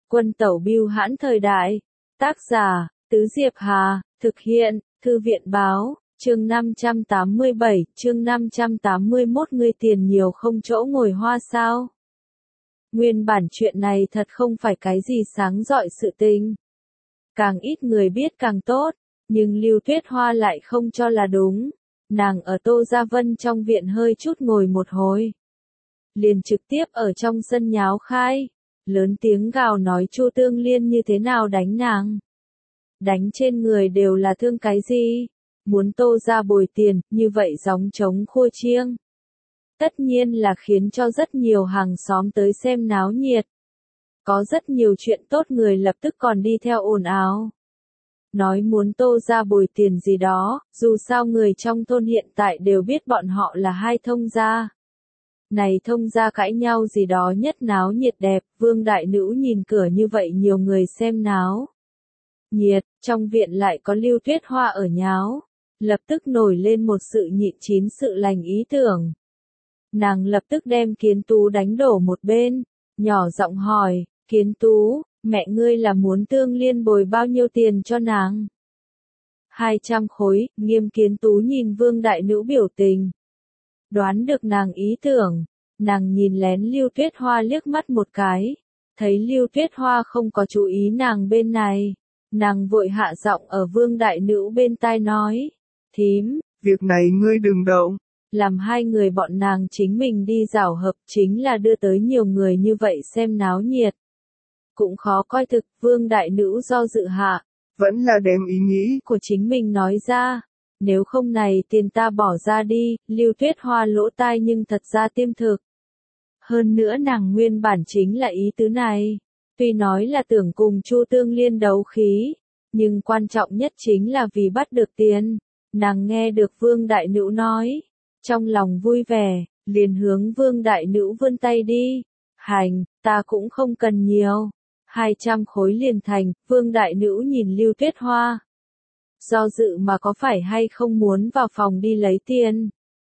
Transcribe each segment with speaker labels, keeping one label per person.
Speaker 1: Quân tẩu bưu hãn thời đại. Tác giả, Tứ Diệp Hà, thực hiện, Thư viện báo, chương 587, chương 581 ngươi tiền nhiều không chỗ ngồi hoa sao? Nguyên bản chuyện này thật không phải cái gì sáng rọi sự tình. Càng ít người biết càng tốt, nhưng Lưu Tuyết Hoa lại không cho là đúng. Nàng ở Tô Gia Vân trong viện hơi chút ngồi một hồi. Liền trực tiếp ở trong sân nháo khai, lớn tiếng gào nói Chu Tương Liên như thế nào đánh nàng. Đánh trên người đều là thương cái gì, muốn Tô Gia bồi tiền, như vậy gióng trống khua chiêng. Tất nhiên là khiến cho rất nhiều hàng xóm tới xem náo nhiệt. Có rất nhiều chuyện tốt người lập tức còn đi theo ồn ào. Nói muốn Tô Gia bồi tiền gì đó, dù sao người trong thôn hiện tại đều biết bọn họ là hai thông gia. Này thông gia cãi nhau gì đó nhất náo nhiệt đẹp, Vương Đại Nữ nhìn cửa như vậy nhiều người xem náo nhiệt, trong viện lại có Lưu Tuyết Hoa ở nháo, lập tức nổi lên một sự nhịn chín sự lành ý tưởng. Nàng lập tức đem Kiến Tú đánh đổ một bên, nhỏ giọng hỏi, Kiến Tú, mẹ ngươi là muốn Tương Liên bồi bao nhiêu tiền cho nàng? 200 khối, Nghiêm Kiến Tú nhìn Vương Đại Nữ biểu tình. Đoán được nàng ý tưởng, nàng nhìn lén Lưu Tuyết Hoa liếc mắt một cái, thấy Lưu Tuyết Hoa không có chú ý nàng bên này, nàng vội hạ giọng ở Vương Đại Nữ bên tai nói, thím,
Speaker 2: việc này ngươi đừng động.
Speaker 1: Làm hai người bọn nàng chính mình đi rảo hợp chính là đưa tới nhiều người như vậy xem náo nhiệt. Cũng khó coi thực, Vương Đại Nữ do dự hạ.
Speaker 2: Vẫn là đem ý nghĩ
Speaker 1: của chính mình nói ra. Nếu không này tiền ta bỏ ra đi, Lưu Tuyết Hoa lỗ tai nhưng thật ra tiêm thực. Hơn nữa nàng nguyên bản chính là ý tứ này. Tuy nói là tưởng cùng Chu Tương Liên đấu khí, nhưng quan trọng nhất chính là vì bắt được tiền. Nàng nghe được Vương Đại Nữ nói. Trong lòng vui vẻ, liền hướng Vương Đại Nữ vươn tay đi. Hành, ta cũng không cần nhiều. 200 khối liền thành, Vương Đại Nữ nhìn Lưu Tuyết Hoa. Do dự mà có phải hay không muốn vào phòng đi lấy tiền.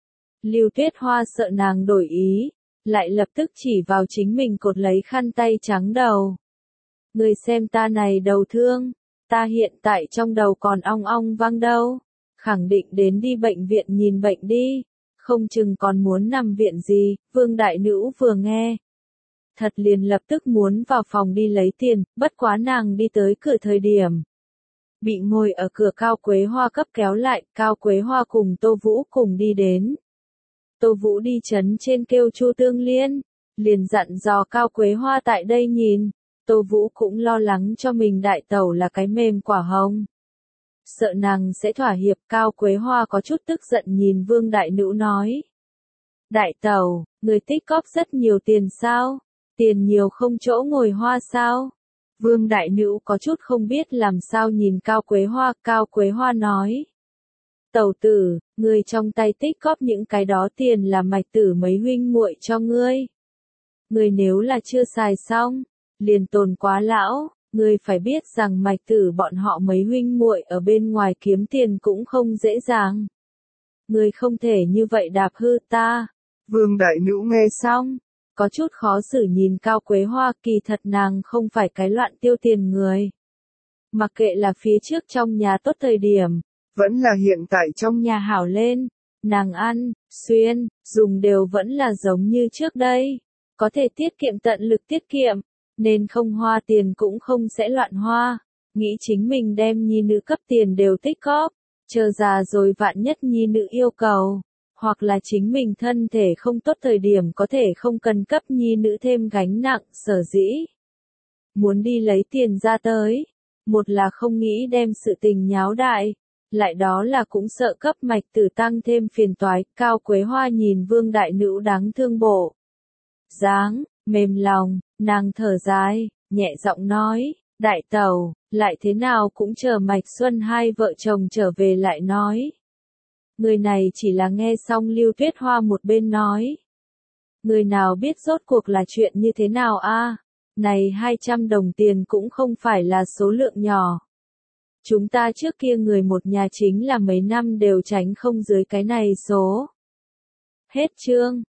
Speaker 1: Lưu Tuyết Hoa sợ nàng đổi ý, lại lập tức chỉ vào chính mình cột lấy khăn tay trắng đầu. Người xem ta này đầu thương, ta hiện tại trong đầu còn ong ong vang đâu. Khẳng định đến đi bệnh viện nhìn bệnh đi. Không chừng còn muốn nằm viện gì, Vương Đại Nữ vừa nghe. Thật liền lập tức muốn vào phòng đi lấy tiền, bất quá nàng đi tới cửa thời điểm. Bị ngồi ở cửa Cao Quế Hoa cấp kéo lại, Cao Quế Hoa cùng Tô Vũ cùng đi đến. Tô Vũ đi chấn trên kêu Chu Tương Liên, liền dặn dò Cao Quế Hoa tại đây nhìn, Tô Vũ cũng lo lắng cho mình đại tẩu là cái mềm quả hồng. Sợ nàng sẽ thỏa hiệp, Cao Quế Hoa có chút tức giận nhìn Vương Đại Nữ nói. Đại tẩu, người tích cóp rất nhiều tiền sao? Tiền nhiều không chỗ ngồi hoa sao? Vương Đại Nữ có chút không biết làm sao nhìn Cao Quế Hoa nói. Tẩu tử, người trong tay tích cóp những cái đó tiền là Mạch Tử mấy huynh muội cho ngươi. Người nếu là chưa xài xong, liền tồn quá lão. Ngươi phải biết rằng Mạch Tử bọn họ mấy huynh muội ở bên ngoài kiếm tiền cũng không dễ dàng. Ngươi không thể như vậy đạp hư ta.
Speaker 2: Vương Đại Nữ nghe
Speaker 1: xong, có chút khó xử nhìn Cao Quế Hoa, kỳ thật nàng không phải cái loạn tiêu tiền người. Mặc kệ là phía trước trong nhà tốt thời điểm,
Speaker 2: vẫn là hiện tại
Speaker 1: trong nhà hảo lên, nàng ăn, xuyên, dùng đều vẫn là giống như trước đây. Có thể tiết kiệm tận lực tiết kiệm. Nên không hoa tiền cũng không sẽ loạn hoa, nghĩ chính mình đem nhi nữ cấp tiền đều tích cóp, chờ già rồi vạn nhất nhi nữ yêu cầu, hoặc là chính mình thân thể không tốt thời điểm có thể không cần cấp nhi nữ thêm gánh nặng, sở dĩ. Muốn đi lấy tiền ra tới, một là không nghĩ đem sự tình nháo đại, lại đó là cũng sợ cấp Mạch Tử tăng thêm phiền toái, Cao Quế Hoa nhìn Vương Đại Nữ đáng thương bộ. Dáng, mềm lòng, nàng thở dài, nhẹ giọng nói, đại tẩu, lại thế nào cũng chờ Mạch Xuân hai vợ chồng trở về lại nói. Người này chỉ là nghe xong Lưu Tuyết Hoa một bên nói. Người nào biết rốt cuộc là chuyện như thế nào a? Này 200 đồng tiền cũng không phải là số lượng nhỏ. Chúng ta trước kia người một nhà chính là mấy năm đều tránh không dưới cái này số. Hết chương.